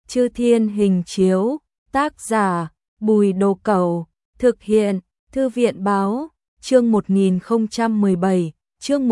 Chư Thiên Hình Chiếu, tác giả, Bùi Đồ Cẩu, thực hiện, Thư viện báo, chương 1017, chương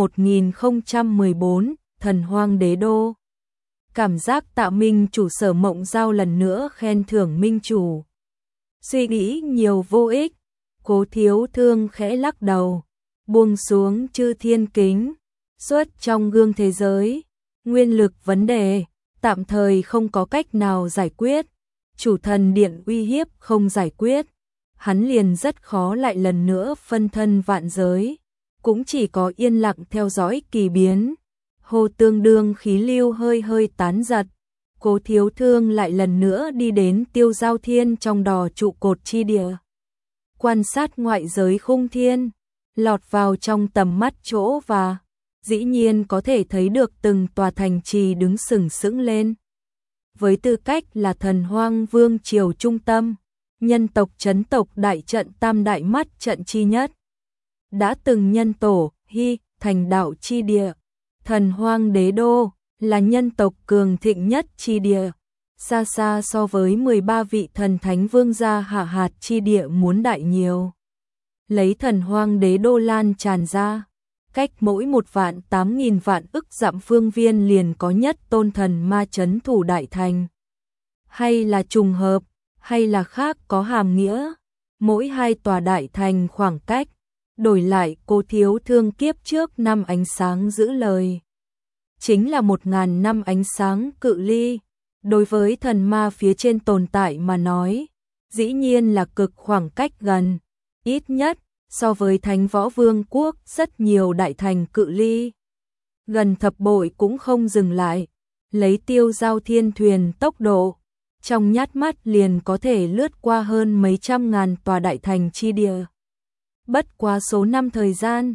1014, Thần Hoang Đế Đô. Cảm giác Tạ Minh Chủ Sở Mộng Giao lần nữa khen thưởng Minh Chủ. Suy nghĩ nhiều vô ích, Cố Thiếu Thương khẽ lắc đầu, buông xuống Chư Thiên Kính, xuất trong gương thế giới, nguyên lực vấn đề, tạm thời không có cách nào giải quyết, Chủ Thần Điện uy hiếp không giải quyết, hắn liền rất khó lại lần nữa phân thân vạn giới, cũng chỉ có yên lặng theo dõi kỳ biến. Hồ Tương Đương khí lưu hơi hơi tán giật, Cố Thiếu Thương lại lần nữa đi đến Tiêu Giao Thiên trong đò trụ cột chi địa. Quan sát ngoại giới khung thiên, lọt vào trong tầm mắt chỗ và dĩ nhiên có thể thấy được từng tòa thành trì đứng sừng sững lên. Với tư cách là Thần Hoang Vương triều trung tâm, nhân tộc chấn tộc đại trận tam đại mắt trận chi nhất. Đã từng nhân tổ, hy, thành đạo chi địa. Thần Hoang Đế Đô là nhân tộc cường thịnh nhất chi địa, xa xa so với 13 vị thần thánh vương gia hạ hạt chi địa muốn đại nhiều. Lấy Thần Hoang Đế Đô lan tràn ra, cách mỗi 1.800.000 vạn ức dặm phương viên liền có nhất tôn thần ma chấn thủ đại thành. Hay là trùng hợp, hay là khác có hàm nghĩa, mỗi hai tòa đại thành khoảng cách. Đổi lại Cố Thiếu Thương kiếp trước năm ánh sáng giữ lời. Chính là 1.000 năm ánh sáng cự ly. Đối với thần ma phía trên tồn tại mà nói, dĩ nhiên là cực khoảng cách gần. Ít nhất, so với Thánh Võ Vương quốc rất nhiều đại thành cự ly. Gần thập bội cũng không dừng lại. Lấy Tiêu Giao Thiên thuyền tốc độ, trong nhát mắt liền có thể lướt qua hơn mấy trăm ngàn tòa đại thành chi địa. Bất quá số năm thời gian,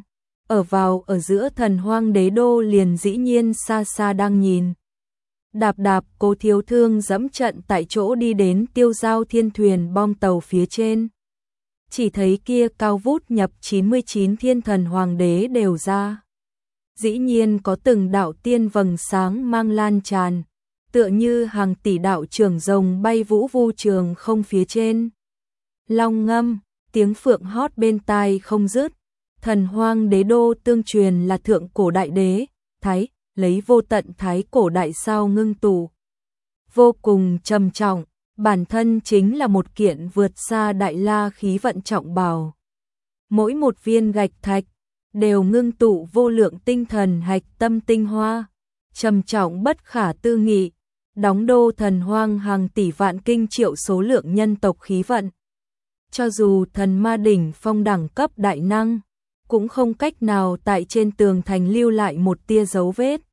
ở giữa Thần Hoang Đế Đô liền dĩ nhiên xa xa đang nhìn. Đạp đạp Cố Thiếu Thương dẫm trận tại chỗ đi đến Tiêu Giao Thiên thuyền bom tàu phía trên. Chỉ thấy kia cao vút nhập 99 thiên thần hoàng đế đều ra. Dĩ nhiên có từng đạo tiên vầng sáng mang lan tràn, tựa như hàng tỷ đạo trường rồng bay vũ vu trường không phía trên. Long ngâm, tiếng phượng hót bên tai không dứt. Thần Hoang Đế Đô tương truyền là thượng cổ đại đế, thái, lấy vô tận thái cổ đại sao ngưng tụ. Vô cùng trầm trọng, bản thân chính là một kiện vượt xa đại la khí vận trọng bảo. Mỗi một viên gạch thạch, đều ngưng tụ vô lượng tinh thần hạch tâm tinh hoa, trầm trọng bất khả tư nghị, đóng đô thần hoang hàng tỷ vạn kinh triệu số lượng nhân tộc khí vận. Cho dù thần ma đỉnh phong đẳng cấp đại năng, cũng không cách nào tại trên tường thành lưu lại một tia dấu vết.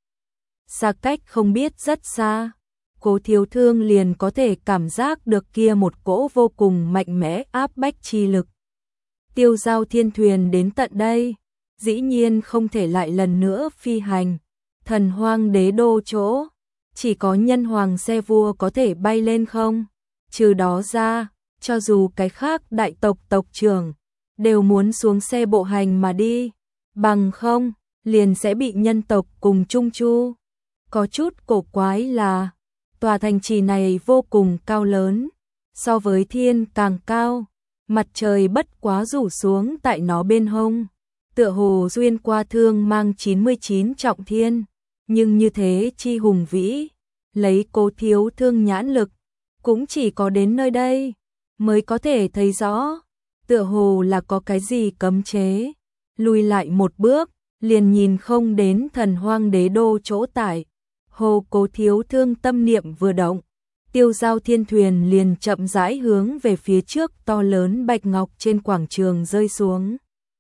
Xa cách không biết rất xa, Cố Thiếu Thương liền có thể cảm giác được kia một cỗ vô cùng mạnh mẽ áp bách chi lực. Tiêu Giao Thiên thuyền đến tận đây, dĩ nhiên không thể lại lần nữa phi hành. Thần Hoang Đế Đô chỗ, chỉ có nhân hoàng xe vua có thể bay lên không? Trừ đó ra, cho dù cái khác đại tộc tộc trưởng đều muốn xuống xe bộ hành mà đi, bằng không, liền sẽ bị nhân tộc cùng chung chu. Có chút cổ quái là, tòa thành trì này vô cùng cao lớn, so với thiên càng cao, mặt trời bất quá rủ xuống tại nó bên hông, tựa hồ xuyên qua thương mang 99 trọng thiên, nhưng như thế chi hùng vĩ, lấy Cố Thiếu Thương nhãn lực, cũng chỉ có đến nơi đây mới có thể thấy rõ, tựa hồ là có cái gì cấm chế. Lùi lại một bước, liền nhìn không đến Thần Hoang Đế Đô chỗ tại. Hồ Cố Thiếu Thương tâm niệm vừa động, Tiêu Giao Thiên thuyền liền chậm rãi hướng về phía trước to lớn bạch ngọc trên quảng trường rơi xuống.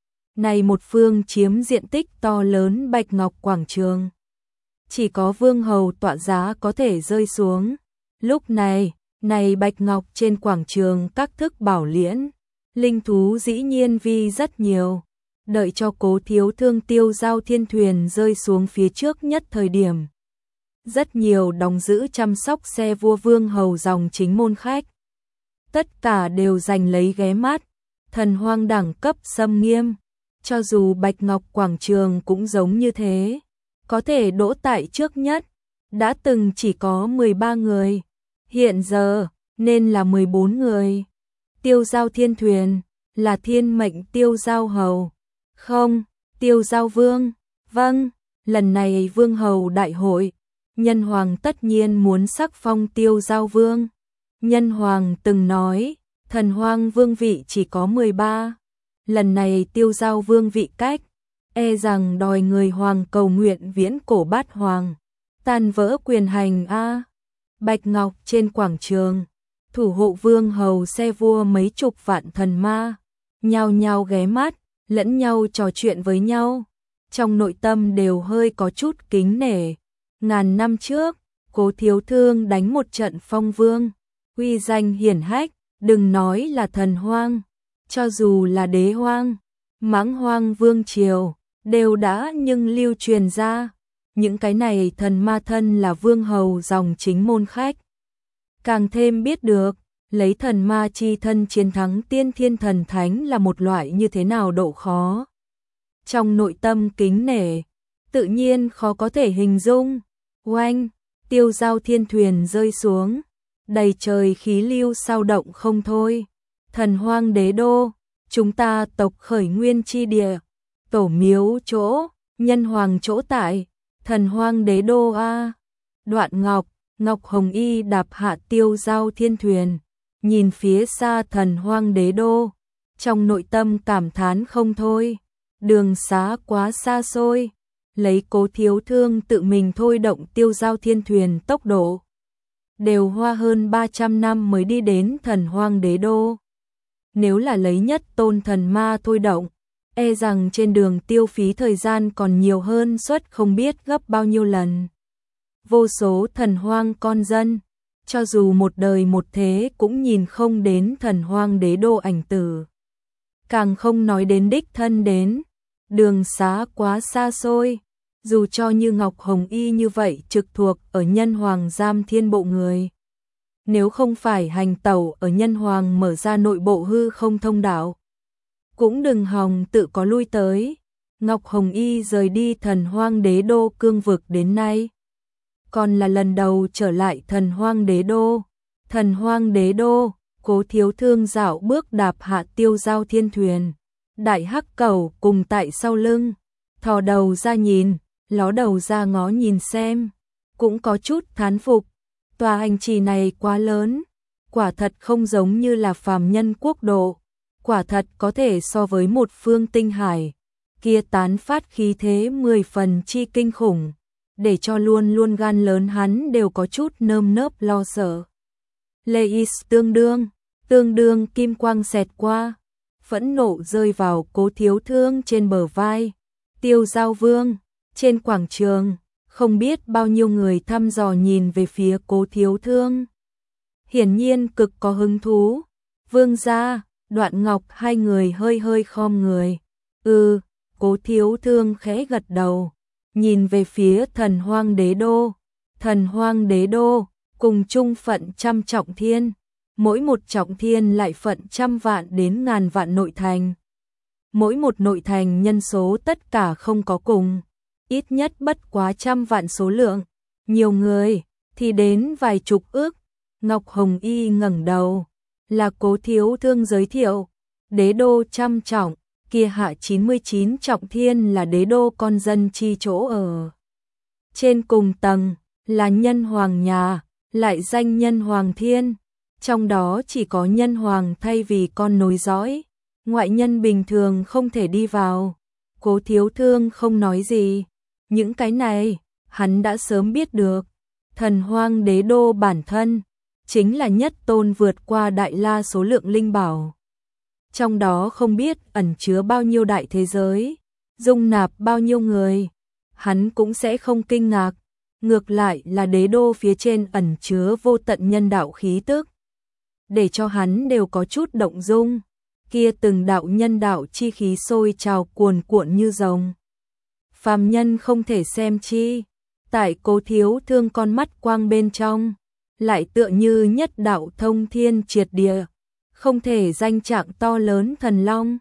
Này một phương chiếm diện tích to lớn bạch ngọc quảng trường, chỉ có vương hầu tọa giá có thể rơi xuống. Lúc này, bạch ngọc trên quảng trường các thức bảo liễn, linh thú dĩ nhiên vi rất nhiều. Đợi cho Cố Thiếu Thương Tiêu Giao Thiên thuyền rơi xuống phía trước nhất thời điểm, rất nhiều đóng giữ chăm sóc xe vua vương hầu dòng chính môn khách, tất cả đều giành lấy ghé mắt. Thần hoang đẳng cấp xâm nghiêm, cho dù bạch ngọc quảng trường cũng giống như thế, có thể đỗ tại trước nhất, đã từng chỉ có 13 người. Hiện giờ, nên là 14 người. Tiêu Giao Thiên Thuyền, là thiên mệnh Tiêu Giao Hầu. Không, Tiêu Giao Vương, vâng, lần này Vương Hầu đại hội, Nhân Hoàng tất nhiên muốn sắc phong Tiêu Giao Vương. Nhân Hoàng từng nói, Thần Hoang vương vị chỉ có 13. Lần này Tiêu Giao Vương vị cách, e rằng đòi người hoàng cầu nguyện viễn cổ bát hoàng, tan vỡ quyền hành a. Bạch Ngọc trên quảng trường, thủ hộ Vương Hầu xe vua mấy chục vạn thần ma, nhao nhao ghé mắt, lẫn nhau trò chuyện với nhau, trong nội tâm đều hơi có chút kính nể. Ngàn năm trước, Cố Thiếu Thương đánh một trận phong vương, uy danh hiển hách, đừng nói là thần hoang, cho dù là đế hoang, mãng hoang vương triều, đều đã nhưng lưu truyền ra. Những cái này thần ma thân là Vương Hầu dòng chính môn khách. Càng thêm biết được, lấy thần ma chi thân chiến thắng tiên thiên thần thánh là một loại như thế nào độ khó. Trong nội tâm kính nể, tự nhiên khó có thể hình dung. Oanh, Tiêu Giao Thiên Thuyền rơi xuống, đầy trời khí lưu sao động không thôi. Thần Hoang Đế Đô, chúng ta tộc khởi nguyên chi địa, tổ miếu chỗ, Nhân Hoàng chỗ tại, Thần Hoang Đế Đô a. Đoạn Ngọc Hồng Y đạp hạ Tiêu Giao Thiên Thuyền, nhìn phía xa Thần Hoang Đế Đô, trong nội tâm cảm thán không thôi. Đường xá quá xa xôi, lấy Cố Thiếu Thương tự mình thôi động Tiêu Giao Thiên Thuyền tốc độ, đều hoa hơn 300 năm mới đi đến Thần Hoang Đế Đô. Nếu là lấy nhất tôn thần ma thôi động, e rằng trên đường tiêu phí thời gian còn nhiều hơn suất không biết gấp bao nhiêu lần. Vô số thần hoang con dân, cho dù một đời một thế cũng nhìn không đến Thần Hoang Đế Đô ảnh tử. Càng không nói đến đích thân đến, đường xá quá xa xôi, dù cho như Ngọc Hồng Y như vậy trực thuộc ở Nhân Hoàng giam thiên bộ người. Nếu không phải hành tẩu ở Nhân Hoàng mở ra nội bộ hư không thông đạo, cũng đừng hòng tự có lui tới. Ngọc Hồng Y rời đi Thần Hoang Đế Đô cương vực đến nay, còn là lần đầu trở lại Thần Hoang Đế Đô. Thần Hoang Đế Đô, Cố Thiếu Thương dạo bước đạp hạ Tiêu Giao Thiên Thuyền, đại hắc cẩu cùng tại sau lưng, thò đầu ra nhìn, ló đầu ra ngó nhìn xem, cũng có chút thán phục. Tòa hành trì này quá lớn, quả thật không giống như là phàm nhân quốc độ, quả thật có thể so với một phương tinh hải, kia tán phát khí thế 10 phần chi kinh khủng, để cho luôn luôn gan lớn hắn đều có chút nơm nớp lo sợ. Leis tương đương kim quang xẹt qua, phẫn nộ rơi vào Cố Thiếu Thương trên bờ vai. Tiêu Giao Vương, trên quảng trường, không biết bao nhiêu người thăm dò nhìn về phía Cố Thiếu Thương. Hiển nhiên cực có hứng thú. Vương gia, Đoạn Ngọc hai người hơi khom người. Cố Thiếu Thương khẽ gật đầu, nhìn về phía Thần Hoang Đế Đô. Thần Hoang Đế Đô, cùng chung phận trăm trọng thiên, mỗi một trọng thiên lại phận trăm vạn đến ngàn vạn nội thành. Mỗi một nội thành nhân số tất cả không có cùng, ít nhất bất quá trăm vạn số lượng, nhiều người thì đến vài chục ước. Ngọc Hồng Y ngẩng đầu, là Cố Thiếu Thương giới thiệu, đế đô trăm trọng, kia hạ 99 trọng thiên là đế đô con dân chi chỗ ở. Trên cùng tầng là Nhân Hoàng nhà, lại danh Nhân Hoàng Thiên, trong đó chỉ có Nhân Hoàng thay vì con nối dõi, ngoại nhân bình thường không thể đi vào. Cố Thiếu Thương không nói gì, những cái này hắn đã sớm biết được. Thần Hoang Đế Đô bản thân chính là nhất tôn vượt qua đại la số lượng linh bảo, trong đó không biết ẩn chứa bao nhiêu đại thế giới, dung nạp bao nhiêu người, hắn cũng sẽ không kinh ngạc. Ngược lại là đế đô phía trên ẩn chứa vô tận nhân đạo khí tức, để cho hắn đều có chút động dung. Kia từng đạo nhân đạo chi khí sôi trào cuồn cuộn như rồng, phàm nhân không thể xem chi. Tại Cố Thiếu Thương con mắt quang bên trong, lại tựa như nhất đạo thông thiên triệt địa, không thể danh trạng to lớn thần long.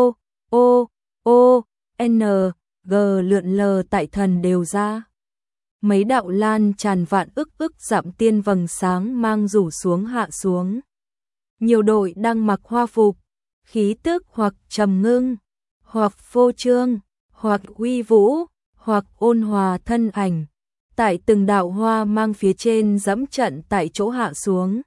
N G lượn lờ tại thần đều ra. mấy đạo lan tràn vạn ức dặm tiên vầng sáng mang rủ xuống hạ xuống. Nhiều đội đang mặc hoa phục, khí tức hoặc trầm ngưng, hoặc phô trương, hoặc uy vũ, hoặc ôn hòa thân ảnh. Tại từng đạo hoa mang phía trên dẫm trận tại chỗ hạ xuống.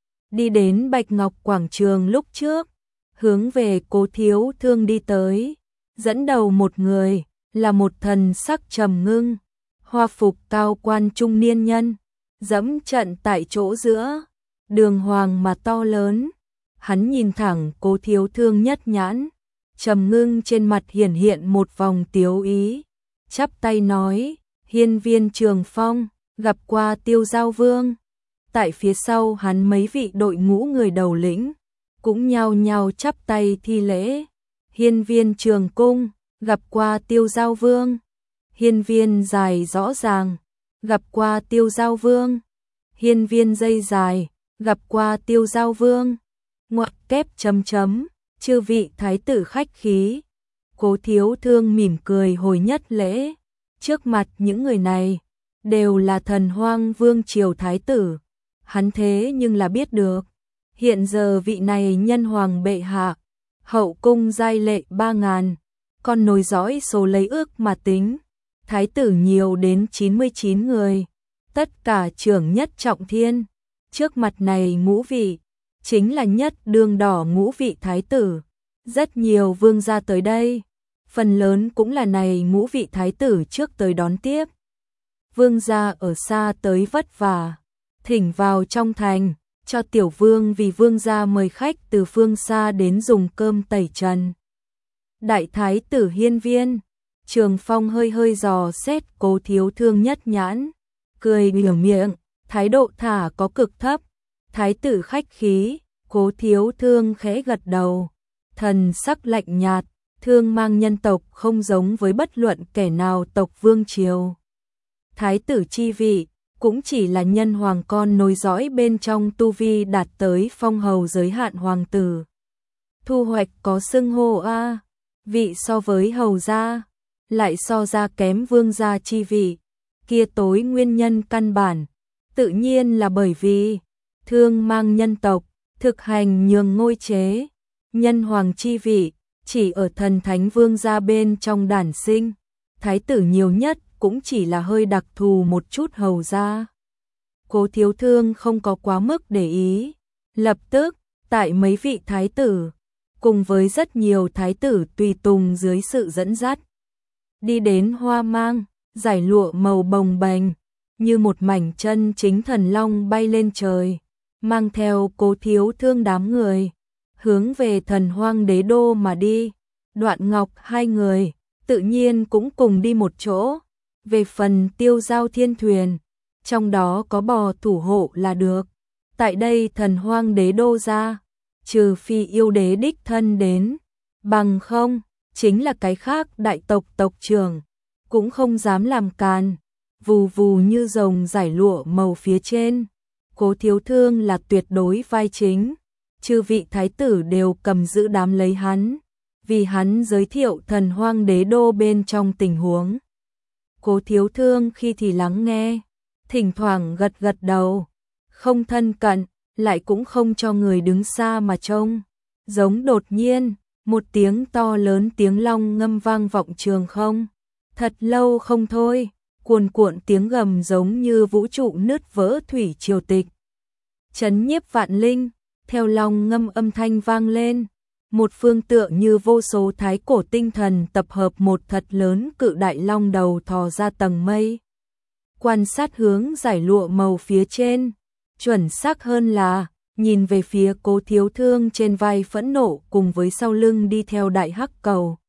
Đi đến Bạch Ngọc Quảng Trường lúc trước, hướng về Cố Thiếu Thương đi tới. Dẫn đầu một người, là một thần sắc trầm ngưng, hoa phục cao quan trung niên nhân, dẫm trận tại chỗ giữa, đường hoàng mà to lớn. Hắn nhìn thẳng Cố Thiếu Thương nhất nhãn, trầm ngưng trên mặt hiển hiện một vòng tiếu ý, chắp tay nói, Hiên Viên Trường Phong, gặp qua Tiêu Giao Vương. Tại phía sau hắn mấy vị đội ngũ người đầu lĩnh, cũng nhao nhao chắp tay thi lễ. Hiên Viên Trường Cung, gặp qua Tiêu Giao Vương. Hiên Viên Dài Rõ Ràng, gặp qua Tiêu Giao Vương. Hiên Viên Dây Dài, gặp qua Tiêu Giao Vương. Ngoặc kép chấm chấm, chư vị thái tử khách khí. Cố Thiếu Thương mỉm cười hồi nhất lễ. Trước mặt những người này, đều là Thần Hoang Vương triều thái tử. Hắn thế nhưng là biết được, hiện giờ vị này nhân hoàng bệ hạ, hậu cung giai lệ 3.000, còn nối dõi số lấy ước mà tính, thái tử nhiều đến 99 người, tất cả trưởng nhất trọng thiên. Trước mặt này ngũ vị, chính là nhất đương đỏ ngũ vị thái tử. Rất nhiều vương gia tới đây, phần lớn cũng là này ngũ vị thái tử trước tới đón tiếp. Vương gia ở xa tới vất vả, thỉnh vào trong thành, cho tiểu vương vì vương gia mời khách từ phương xa đến dùng cơm tẩy trần. Đại thái tử Hiên Viên Trường Phong hơi hơi dò xét Cố Thiếu Thương nhất nhãn, cười biểu miệng, thái độ thả có cực thấp. Thái tử khách khí, Cố Thiếu Thương khẽ gật đầu, thần sắc lạnh nhạt, thương mang nhân tộc không giống với bất luận kẻ nào tộc vương triều. Thái tử chi vị, cũng chỉ là nhân hoàng con nối dõi bên trong tu vi đạt tới phong hầu giới hạn hoàng tử. Thu hoạch có xưng hô a, vị so với hầu gia, lại so ra kém vương gia chi vị, kia tối nguyên nhân căn bản, tự nhiên là bởi vì thương mang nhân tộc, thực hành nhường ngôi chế, nhân hoàng chi vị, chỉ ở thần thánh vương gia bên trong đản sinh, thái tử nhiều nhất cũng chỉ là hơi đặc thù một chút hầu gia. Cố Thiếu Thương không có quá mức để ý, lập tức, tại mấy vị thái tử, cùng với rất nhiều thái tử tùy tùng dưới sự dẫn dắt, đi đến hoa mang, giải lụa màu bồng bềnh, như một mảnh chân chính thần long bay lên trời, mang theo Cố Thiếu Thương đám người, hướng về Thần Hoang Đế đô mà đi. Đoạn Ngọc hai người, tự nhiên cũng cùng đi một chỗ. Về phần Tiêu Giao Thiên Thuyền, trong đó có bò thủ hộ là được. Tại đây Thần Hoang Đế đô ra, trừ phi yêu đế đích thân đến, bằng không, chính là cái khác đại tộc tộc trưởng, cũng không dám làm càn. Vù vù như rồng giải lụa màu phía trên, Cố Thiếu Thương là tuyệt đối vai chính, chư vị thái tử đều cầm giữ đám lấy hắn, vì hắn giới thiệu Thần Hoang Đế đô bên trong tình huống. Cố Thiếu Thương khi thì lắng nghe, thỉnh thoảng gật gật đầu, không thân cận, lại cũng không cho người đứng xa mà trông. Giống đột nhiên, một tiếng to lớn tiếng long ngâm vang vọng trường không. Thật lâu không thôi, cuồn cuộn tiếng gầm giống như vũ trụ nứt vỡ thủy triều tịch. Chấn nhiếp vạn linh, theo long ngâm âm thanh vang lên. Một phương tựa như vô số thái cổ tinh thần tập hợp một thật lớn cự đại long đầu thò ra tầng mây. Quan sát hướng giải lụa màu phía trên, chuẩn xác hơn là nhìn về phía Cố Thiếu Thương trên vai phẫn nộ cùng với sau lưng đi theo đại hắc cầu.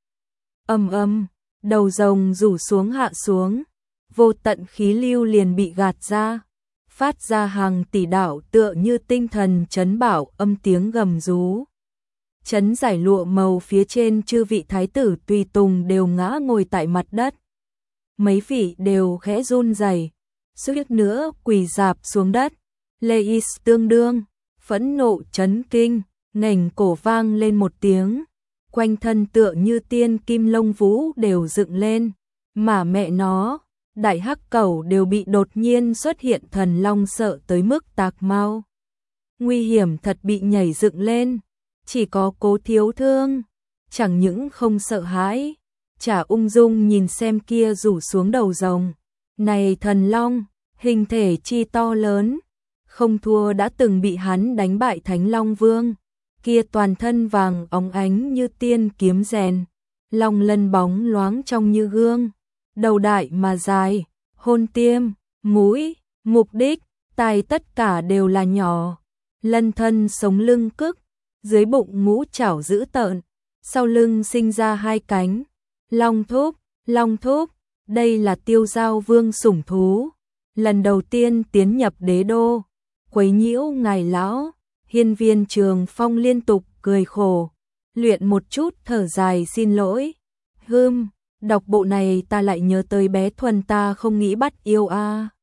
Đầu rồng rủ xuống hạ xuống, vô tận khí lưu liền bị gạt ra, phát ra hàng tỷ đạo tựa như tinh thần chấn bảo âm tiếng gầm rú. Chấn giải lụa màu phía trên chư vị thái tử tùy tùng đều ngã ngồi tại mặt đất. Mấy vị đều khẽ run rẩy, suýt nữa quỳ rạp xuống đất. Leis tương đương, phẫn nộ chấn kinh, ngành cổ vang lên một tiếng, quanh thân tựa như tiên kim lông vũ đều dựng lên, mà mẹ nó, Đại hắc cẩu đều bị đột nhiên xuất hiện thần long sợ tới mức tạc mau. Nguy hiểm thật bị nhảy dựng lên, chỉ có Cố Thiếu Thương, chẳng những không sợ hãi, chả ung dung nhìn xem kia rủ xuống đầu rồng. Này thần long, hình thể chi to lớn, không thua đã từng bị hắn đánh bại Thánh Long Vương, kia toàn thân vàng óng ánh như tiên kiếm rèn, long lân bóng loáng trong như gương, đầu đại mà dài, hôn tiêm, mũi, mục đích, tai tất cả đều là nhỏ, lân thân sống lưng cức, dưới bụng ngũ chảo dữ tợn, sau lưng sinh ra hai cánh, long thúc, đây là Tiêu Giao Vương sủng thú, lần đầu tiên tiến nhập đế đô, quấy nhiễu ngài lão. Hiên Viên Trường Phong liên tục cười khổ, luyện một chút thở dài xin lỗi. Đọc bộ này ta lại nhớ tới bé Thuần ta không nghĩ bắt yêu a.